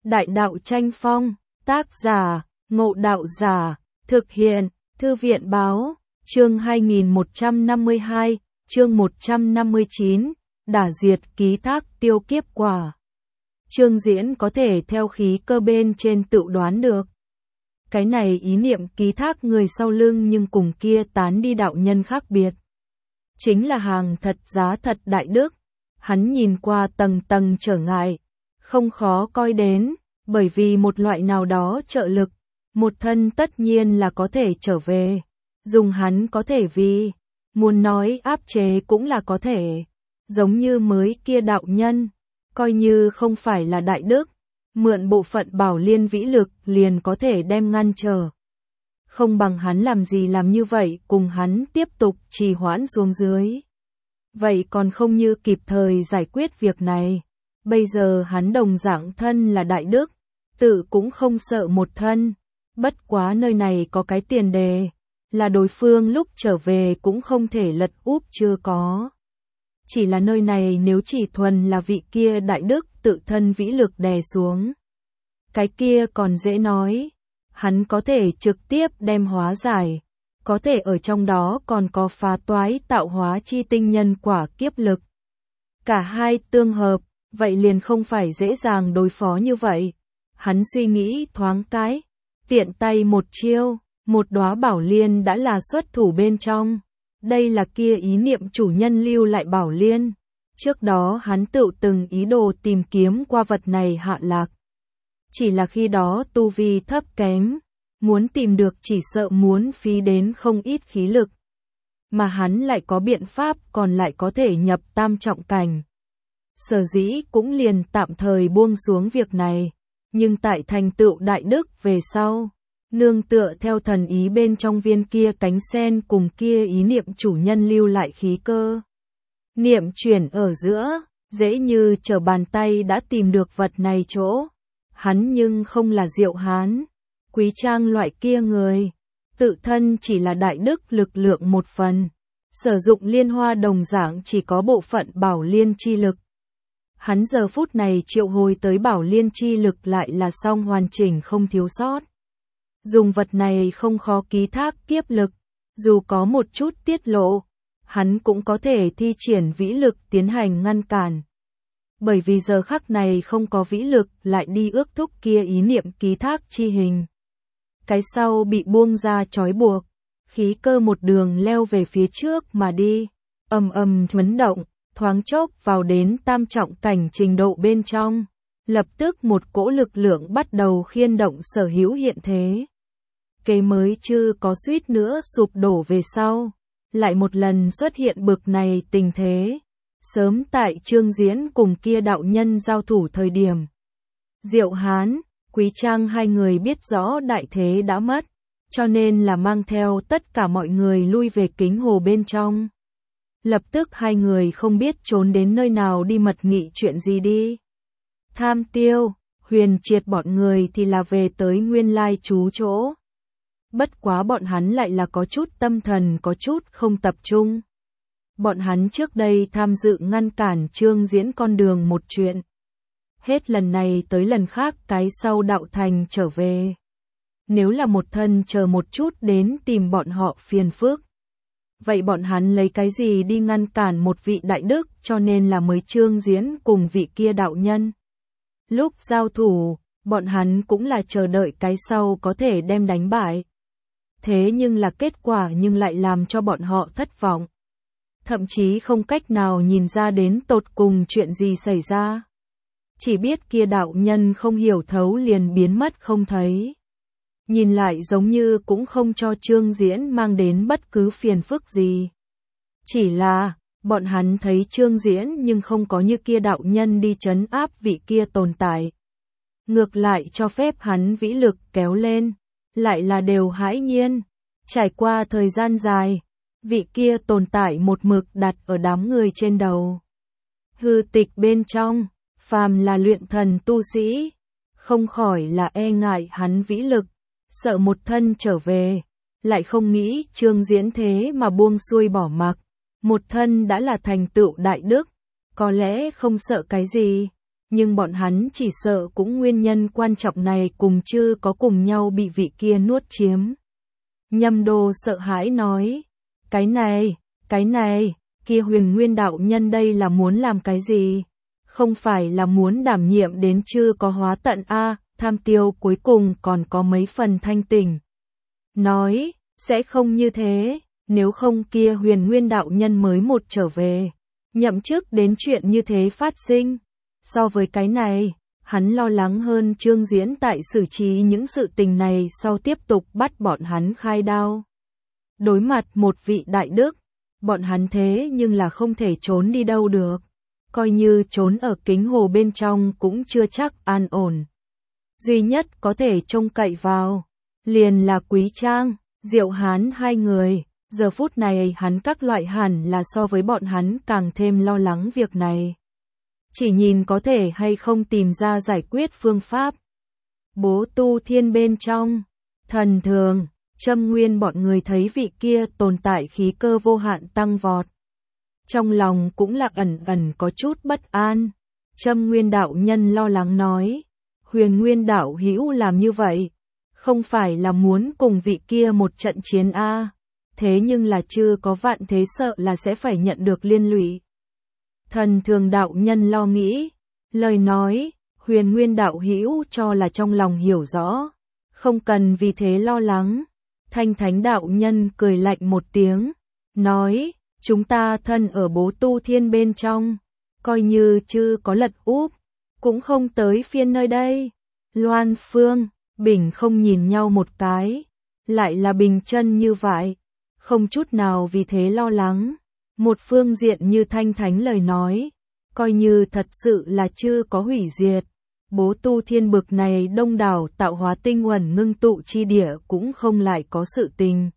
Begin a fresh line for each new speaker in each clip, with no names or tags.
Đại đạo tranh phong, tác giả, Ngộ Đạo Giả, thực hiện, Thư viện báo, chương 2152, chương 159, đả diệt ký thác tiêu kiếp quả. Trương Diễn có thể theo khí cơ bên trên tự đoán được. Cái này ý niệm ký thác người sau lưng nhưng cùng kia tán đi đạo nhân khác biệt. Chính là hàng thật giá thật đại đức. Hắn nhìn qua tầng tầng trở ngại, không khó coi đến, bởi vì một loại nào đó trợ lực, một thân tất nhiên là có thể trở về. Dùng hắn có thể vì, muốn nói áp chế cũng là có thể. Giống như mới kia đạo nhân, coi như không phải là đại đức, mượn bộ phận bảo liên vĩ lực liền có thể đem ngăn trở. Không bằng hắn làm gì làm như vậy, cùng hắn tiếp tục trì hoãn xuống dưới. Vậy còn không như kịp thời giải quyết việc này. Bây giờ hắn đồng dạng thân là đại đức, tự cũng không sợ một thân. Bất quá nơi này có cái tiền đề, là đối phương lúc trở về cũng không thể lật úp chưa có. Chỉ là nơi này nếu chỉ thuần là vị kia đại đức tự thân vĩ lực đè xuống. Cái kia còn dễ nói, hắn có thể trực tiếp đem hóa giải, có thể ở trong đó còn có phá toái tạo hóa chi tinh nhân quả kiếp lực. Cả hai tương hợp, vậy liền không phải dễ dàng đối phó như vậy. Hắn suy nghĩ thoáng cái, tiện tay một chiêu, một đóa bảo liên đã là xuất thủ bên trong. Đây là kia ý niệm chủ nhân lưu lại bảo liên. Trước đó hắn tự từng ý đồ tìm kiếm qua vật này hạ lạc. Chỉ là khi đó tu vi thấp kém, muốn tìm được chỉ sợ muốn phí đến không ít khí lực. Mà hắn lại có biện pháp còn lại có thể nhập tam trọng cảnh. Sở dĩ cũng liền tạm thời buông xuống việc này, nhưng tại thành tựu đại đức về sau, nương tựa theo thần ý bên trong viên kia cánh sen cùng kia ý niệm chủ nhân lưu lại khí cơ. Niệm chuyển ở giữa, dễ như trở bàn tay đã tìm được vật này chỗ. Hắn nhưng không là Diệu Hán, Quý Trang loại kia người, tự thân chỉ là đại đức lực lượng một phần, sử dụng liên hoa đồng dạng chỉ có bộ phận bảo liên chi lực. Hắn giờ phút này triệu hồi tới bảo liên chi lực lại là song hoàn chỉnh không thiếu sót. Dùng vật này không khó ký thác kiếp lực, dù có một chút tiết lộ, hắn cũng có thể thi triển vĩ lực tiến hành ngăn cản. Bởi vì giờ khắc này không có vĩ lực lại đi ước thúc kia ý niệm ký thác chi hình. Cái sau bị buông ra trói buộc, khí cơ một đường leo về phía trước mà đi, ầm ầm chấn động, thoáng chốc vào đến tam trọng cảnh trình độ bên trong. Lập tức một cỗ lực lượng bắt đầu khiên động sở hữu hiện thế. Kế mới chưa có suýt nữa sụp đổ về sau, lại một lần xuất hiện bực này tình thế. Sớm tại Trương Diễn cùng kia đạo nhân giao thủ thời điểm, Diệu Hán, Quý Trang hai người biết rõ đại thế đã mất, cho nên là mang theo tất cả mọi người lui về kính hồ bên trong. Lập tức hai người không biết trốn đến nơi nào đi mật nghị chuyện gì đi. Tham Tiêu, Huyền Triệt bọn người thì là về tới nguyên lai trú chỗ. Bất quá bọn hắn lại là có chút tâm thần có chút không tập trung. Bọn hắn trước đây tham dự ngăn cản Trương Diễn con đường một chuyện. Hết lần này tới lần khác cái sau đạo thành trở về. Nếu là một thân chờ một chút đến tìm bọn họ phiền phức. Vậy bọn hắn lấy cái gì đi ngăn cản một vị đại đức cho nên là mới Trương Diễn cùng vị kia đạo nhân. Lúc giao thủ, bọn hắn cũng là chờ đợi cái sau có thể đem đánh bại. Thế nhưng là kết quả nhưng lại làm cho bọn họ thất vọng. Thậm chí không cách nào nhìn ra đến tột cùng chuyện gì xảy ra. Chỉ biết kia đạo nhân không hiểu thấu liền biến mất không thấy. Nhìn lại giống như cũng không cho Trương Diễn mang đến bất cứ phiền phức gì. Chỉ là, bọn hắn thấy Trương Diễn nhưng không có như kia đạo nhân đi trấn áp vị kia tồn tại. Ngược lại cho phép hắn vĩ lực kéo lên, lại là đều hãi nhiên. Trải qua thời gian dài, vị kia tồn tại một mực đặt ở đám người trên đầu. Hư tịch bên trong, phàm là luyện thần tu sĩ, không khỏi là e ngại hắn vĩ lực, sợ một thân trở về, lại không nghĩ Trương Diễn thế mà buông xuôi bỏ mặc. Một thân đã là thành tựu đại đức, có lẽ không sợ cái gì, Nhưng bọn hắn chỉ sợ cũng nguyên nhân quan trọng này cùng chưa có cùng nhau bị vị kia nuốt chiếm. Nhâm Đô sợ hãi nói, cái này, kia Huyền Nguyên đạo nhân đây là muốn làm cái gì? Không phải là muốn đảm nhiệm đến chưa có hóa tận a, Tham Tiêu cuối cùng còn có mấy phần thanh tỉnh. Nói, sẽ không như thế, nếu không kia Huyền Nguyên đạo nhân mới một trở về, nhậm chức đến chuyện như thế phát sinh. So với cái này, hắn lo lắng hơn Trương Diễn tại xử trí những sự tình này sau tiếp tục bắt bọn hắn khai đao. Đối mặt một vị đại đức, bọn hắn thế nhưng là không thể trốn đi đâu được. Coi như trốn ở kính hồ bên trong cũng chưa chắc an ổn. Duy nhất có thể trông cậy vào, liền là Quý Trang, Diệu Hán hai người. Giờ phút này hắn các loại hẳn là so với bọn hắn càng thêm lo lắng việc này. Chỉ nhìn có thể hay không tìm ra giải quyết phương pháp. Bố Tu Thiên bên trong, Thần Thường, Châm Nguyên bọn người thấy vị kia tồn tại khí cơ vô hạn tăng vọt. Trong lòng cũng là ẩn ẩn có chút bất an. Châm Nguyên đạo nhân lo lắng nói, Huyền Nguyên đạo hữu làm như vậy, không phải là muốn cùng vị kia một trận chiến a, thế nhưng là chưa có vạn thế sợ là sẽ phải nhận được liên lụy. Thần Thường đạo nhân lo nghĩ, lời nói, Huyền Nguyên đạo hữu cho là trong lòng hiểu rõ, không cần vì thế lo lắng. Thanh Thánh đạo nhân cười lạnh một tiếng, nói, chúng ta thân ở Bố Tu Thiên bên trong, coi như chưa có lật úp, cũng không tới phiên nơi đây. Loan Phương, Bình không nhìn nhau một cái, lại là bình chân như vậy, không chút nào vì thế lo lắng. Một phương diện như Thanh Thánh lời nói, coi như thật sự là chưa có hủy diệt, Bố Tu Thiên bực này đông đảo tạo hóa tinh uẩn ngưng tụ chi địa cũng không lại có sự tình.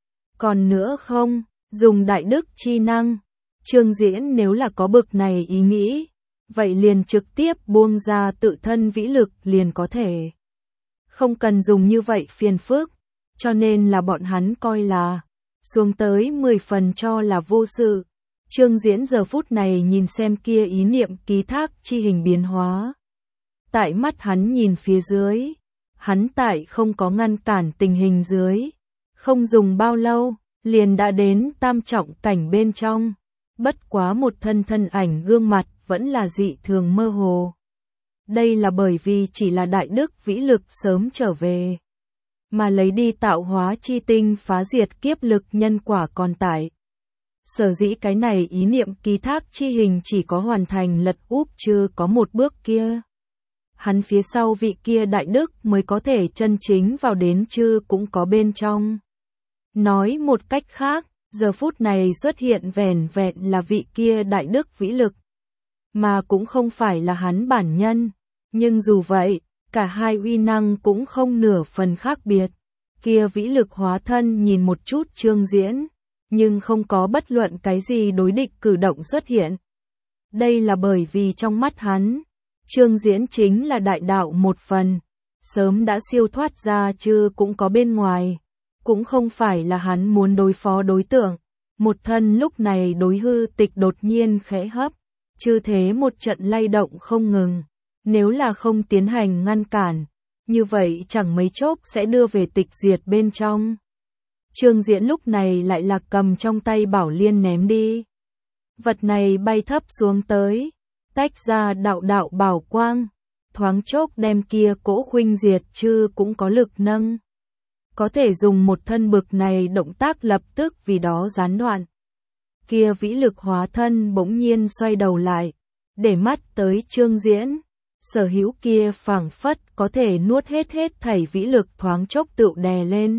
Còn nữa không, dùng đại đức chi năng, Trương Diễn nếu là có bực này ý nghĩ, vậy liền trực tiếp buông ra tự thân vĩ lực liền có thể. Không cần dùng như vậy phiền phức, cho nên là bọn hắn coi là xuống tới 10 phần cho là vô sự. Trương Diễn giờ phút này nhìn xem kia ý niệm ký thác chi hình biến hóa. Tại mắt hắn nhìn phía dưới, hắn tại không có ngăn cản tình hình dưới, không dùng bao lâu, liền đã đến tam trọng cảnh bên trong. Bất quá một thân ảnh gương mặt vẫn là dị thường mơ hồ. Đây là bởi vì chỉ là đại đức vĩ lực sớm trở về, mà lấy đi tạo hóa chi tinh phá diệt kiếp lực nhân quả còn tại. Sở dĩ cái này ý niệm ký thác chi hình chỉ có hoàn thành lật úp chưa có một bước kia. Hắn phía sau vị kia đại đức mới có thể chân chính vào đến chưa cũng có bên trong. Nói một cách khác, giờ phút này xuất hiện vẻn vẹn là vị kia đại đức vĩ lực, mà cũng không phải là hắn bản nhân. Nhưng dù vậy, cả hai uy năng cũng không nửa phần khác biệt. Kia vĩ lực hóa thân nhìn một chút Trương Diễn, nhưng không có bất luận cái gì đối địch cử động xuất hiện. Đây là bởi vì trong mắt hắn, Trương Diễn chính là đại đạo một phần, sớm đã siêu thoát ra chưa cũng có bên ngoài, cũng không phải là hắn muốn đối phó đối tượng. Một thân lúc này đối hư tịch đột nhiên khẽ hấp, chư thế một trận lay động không ngừng, nếu là không tiến hành ngăn cản, như vậy chẳng mấy chốc sẽ đưa về tịch diệt bên trong. Trương Diễn lúc này lại là cầm trong tay bảo liên ném đi. Vật này bay thấp xuống tới, tách ra đạo đạo bảo quang, thoáng chốc đem kia cỗ khuynh diệt chư cũng có lực nâng. Có thể dùng một thân bực này động tác lập tức vì đó gián đoạn. Kia vĩ lực hóa thân bỗng nhiên xoay đầu lại, để mắt tới Trương Diễn. Sở hữu kia phảng phất có thể nuốt hết thảy vĩ lực thoáng chốc tựu đè lên.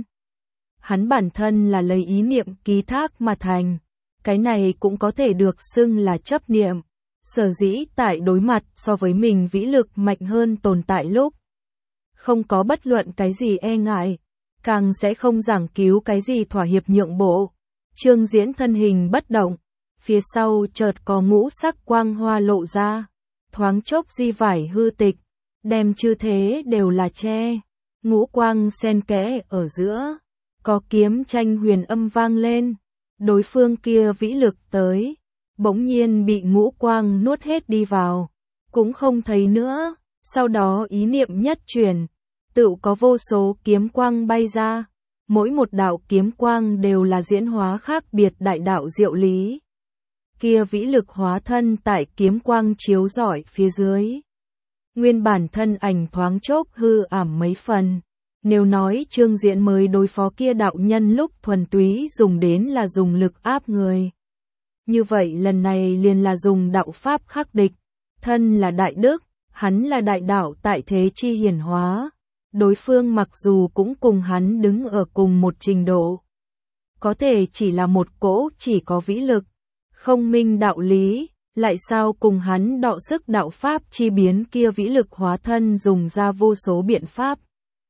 Hắn bản thân là lấy ý niệm ký thác mà thành, cái này cũng có thể được xưng là chấp niệm. Sở dĩ tại đối mặt so với mình vĩ lực mạnh hơn tồn tại lúc, không có bất luận cái gì e ngại, càng sẽ không giảng cứu cái gì thỏa hiệp nhượng bộ. Trương Diễn thân hình bất động, phía sau chợt có ngũ sắc quang hoa lộ ra, thoáng chốc di vải hư tịch, đem chư thế đều là che, ngũ quang xen kẽ ở giữa, có kiếm tranh huyền âm vang lên, đối phương kia vĩ lực tới, bỗng nhiên bị ngũ quang nuốt hết đi vào, cũng không thấy nữa. Sau đó ý niệm nhất chuyển, tự có vô số kiếm quang bay ra. Mỗi một đạo kiếm quang đều là diễn hóa khác biệt đại đạo diệu lý. Kia vĩ lực hóa thân tại kiếm quang chiếu rọi phía dưới. Nguyên bản thân ảnh thoáng chốc hư ảm mấy phần. Nếu nói Trương Diễn mới đối phó kia đạo nhân lúc thuần túy dùng đến là dùng lực áp người. Như vậy lần này liền là dùng đạo pháp khắc địch. Thân là đại đức, hắn là đại đạo tại thế chi hiển hóa. Đối phương mặc dù cũng cùng hắn đứng ở cùng một trình độ. Có thể chỉ là một cỗ chỉ có vĩ lực. Không minh đạo lý, lại sao cùng hắn đọ sức đạo pháp chi biến kia vĩ lực hóa thân dùng ra vô số biện pháp.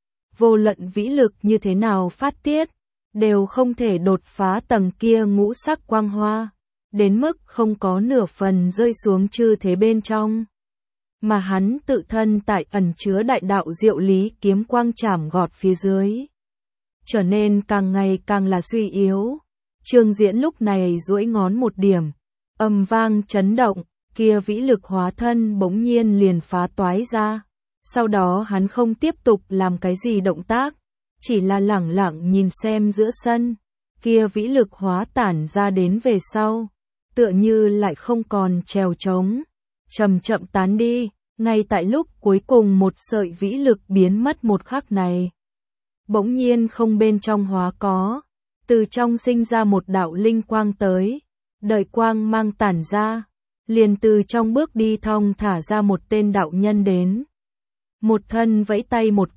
Vô luận vĩ lực như thế nào phát tiết, đều không thể đột phá tầng kia ngũ sắc quang hoa, đến mức không có nửa phần rơi xuống chư thế bên trong. Mà hắn tự thân tại ẩn chứa đại đạo diệu lý kiếm quang chảm gọt phía dưới. Trở nên càng ngày càng là suy yếu. Trương Diễn lúc này duỗi ngón một điểm, âm vang chấn động, kia vĩ lực hóa thân bỗng nhiên liền phá toái ra. Sau đó hắn không tiếp tục làm cái gì động tác, chỉ là lẳng lặng nhìn xem giữa sân, kia vĩ lực hóa tản ra đến về sau, tựa như lại không còn trèo trống, chậm chậm tán đi, ngay tại lúc cuối cùng một sợi vĩ lực biến mất một khắc này. Bỗng nhiên không bên trong hóa có, từ trong sinh ra một đạo linh quang tới, đợi quang mang tản ra, liền từ trong bước đi thong thả ra một tên đạo nhân đến. Một thân vẫy tay một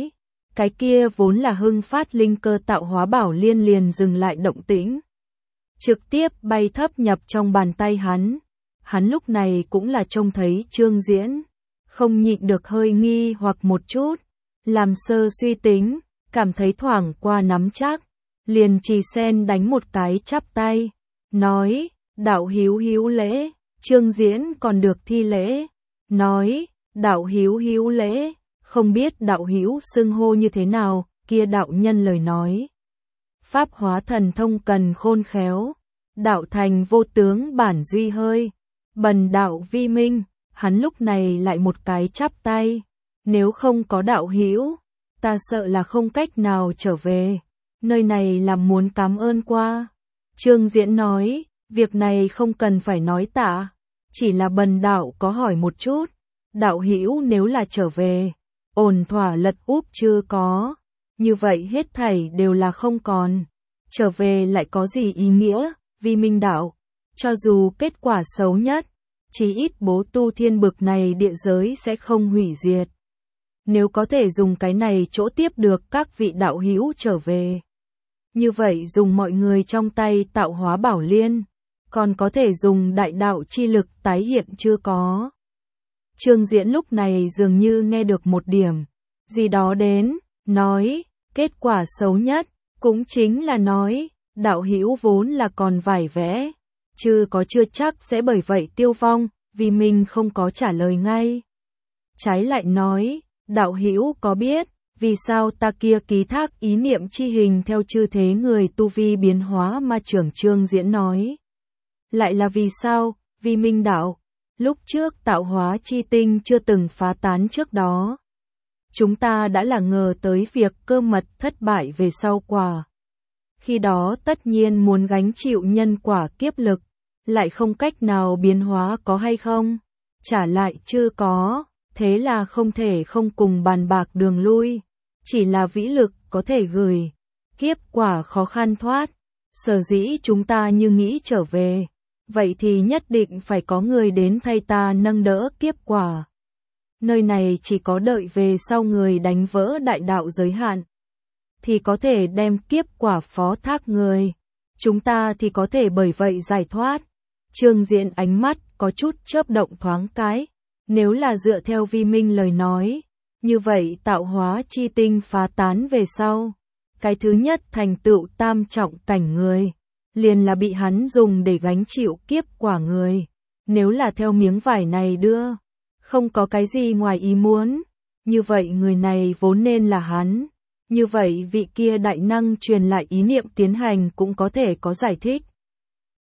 cái kia vốn là hưng phát linh cơ tạo hóa bảo liên liền dừng lại động tĩnh. Trực tiếp bay thấp nhập trong bàn tay hắn. Hắn lúc này cũng là trông thấy Trương Diễn, không nhịn được hơi nghi hoặc một chút, làm sơ suy tính, cảm thấy thoảng qua nắm chắc, liền chỉ sen đánh một cái chắp tay, nói, đạo hữu hữu lễ. Trương Diễn còn được thi lễ, nói, đạo hữu hữu lễ, không biết đạo hữu xưng hô như thế nào. Kia đạo nhân lời nói, pháp hóa thần thông cần khôn khéo, đạo thành vô tướng bản duy hơi, bần đạo vi minh. Hắn lúc này lại một cái chắp tay, nếu không có đạo hữu, ta sợ là không cách nào trở về, nơi này là muốn cảm ơn qua. Trương Diễn nói, việc này không cần phải nói tạ, chỉ là bần đạo có hỏi một chút, đạo hữu nếu là trở về, ổn thỏa lật úp chưa có, như vậy hết thảy đều là không còn, trở về lại có gì ý nghĩa, vi minh đạo, cho dù kết quả xấu nhất, chỉ ít bố tu thiên bực này địa giới sẽ không hủy diệt. Nếu có thể dùng cái này chỗ tiếp được các vị đạo hữu trở về, như vậy dùng mọi người trong tay tạo hóa bảo liên, còn có thể dùng đại đạo chi lực tái hiện chưa có. Trương Diễn lúc này dường như nghe được một điểm gì đó đến, nói, kết quả xấu nhất, cũng chính là nói, đạo hữu vốn là còn vải vẽ, chứ có chưa chắc sẽ bởi vậy tiêu vong, vì mình không có trả lời ngay. Trái lại nói, đạo hữu có biết, vì sao ta kia ký thác ý niệm chi hình theo chư thế người tu vi biến hóa mà trưởng Trương Diễn nói. Lại là vì sao, vì minh đạo, lúc trước tạo hóa chi tinh chưa từng phá tán trước đó. Chúng ta đã là ngờ tới việc cơ mật thất bại về sau quả. Khi đó tất nhiên muốn gánh chịu nhân quả kiếp lực, lại không cách nào biến hóa có hay không? Trả lại chưa có, thế là không thể không cùng bàn bạc đường lui, chỉ là vĩ lực có thể gửi, kiếp quả khó khăn thoát. Sở dĩ chúng ta như nghĩ trở về, vậy thì nhất định phải có người đến thay ta nâng đỡ kiếp quả. Nơi này chỉ có đợi về sau người đánh vỡ đại đạo giới hạn, thì có thể đem kiếp quả phó thác người. Chúng ta thì có thể bởi vậy giải thoát. Trương Diễn ánh mắt có chút chớp động thoáng cái. Nếu là dựa theo vi minh lời nói, như vậy tạo hóa chi tinh phá tán về sau. Cái thứ nhất thành tựu tam trọng cảnh người, liền là bị hắn dùng để gánh chịu kiếp quả người. Nếu là theo miếng vải này đưa, không có cái gì ngoài ý muốn, như vậy người này vốn nên là hắn. Như vậy vị kia đại năng truyền lại ý niệm tiến hành cũng có thể có giải thích.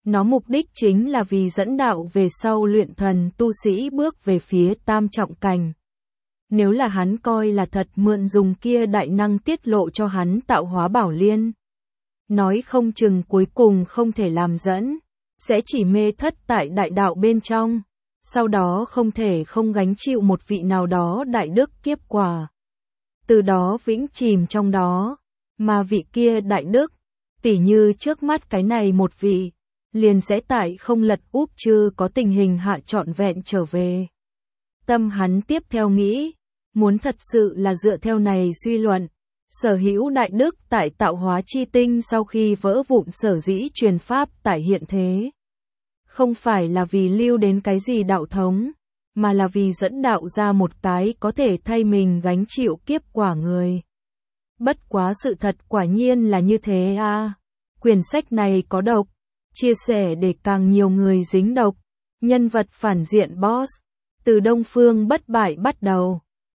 Nó mục đích chính là vì dẫn đạo về sau luyện thần tu sĩ bước về phía tam trọng cảnh. Nếu là hắn coi là thật mượn dùng kia đại năng tiết lộ cho hắn tạo hóa bảo liên. Nói không chừng cuối cùng không thể làm dẫn, sẽ chỉ mê thất tại đại đạo bên trong, sau đó không thể không gánh chịu một vị nào đó đại đức kiếp quả. Từ đó vĩnh chìm trong đó, mà vị kia đại đức, tỉ như trước mắt cái này một vị, liền sẽ tại không lật úp chứ có tình hình hạ trọn vẹn trở về. Tâm hắn tiếp theo nghĩ, muốn thật sự là dựa theo này suy luận, sở hữu đại đức tại tạo hóa chi tinh sau khi vỡ vụn sở dĩ truyền pháp tại hiện thế. Không phải là vì lưu đến cái gì đạo thống, mà là vì dẫn đạo ra một cái có thể thay mình gánh chịu kiếp quả người. Bất quá sự thật quả nhiên là như thế a. Quyển sách này có độc, chia sẻ để càng nhiều người dính độc. Nhân vật phản diện boss, từ Đông Phương bất bại bắt đầu.